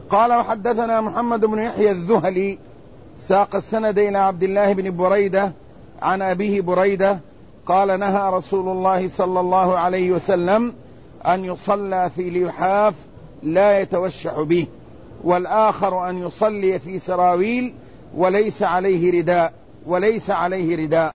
قال وحدثنا محمد بن يحيى الذهلي ساق السند إلى عبد الله بن بريدة عن أبيه بريدة قال نهى رسول الله صلى الله عليه وسلم أن يصلى في لحاف لا يتوشح به، والآخر أن يصلي في سراويل وليس عليه رداء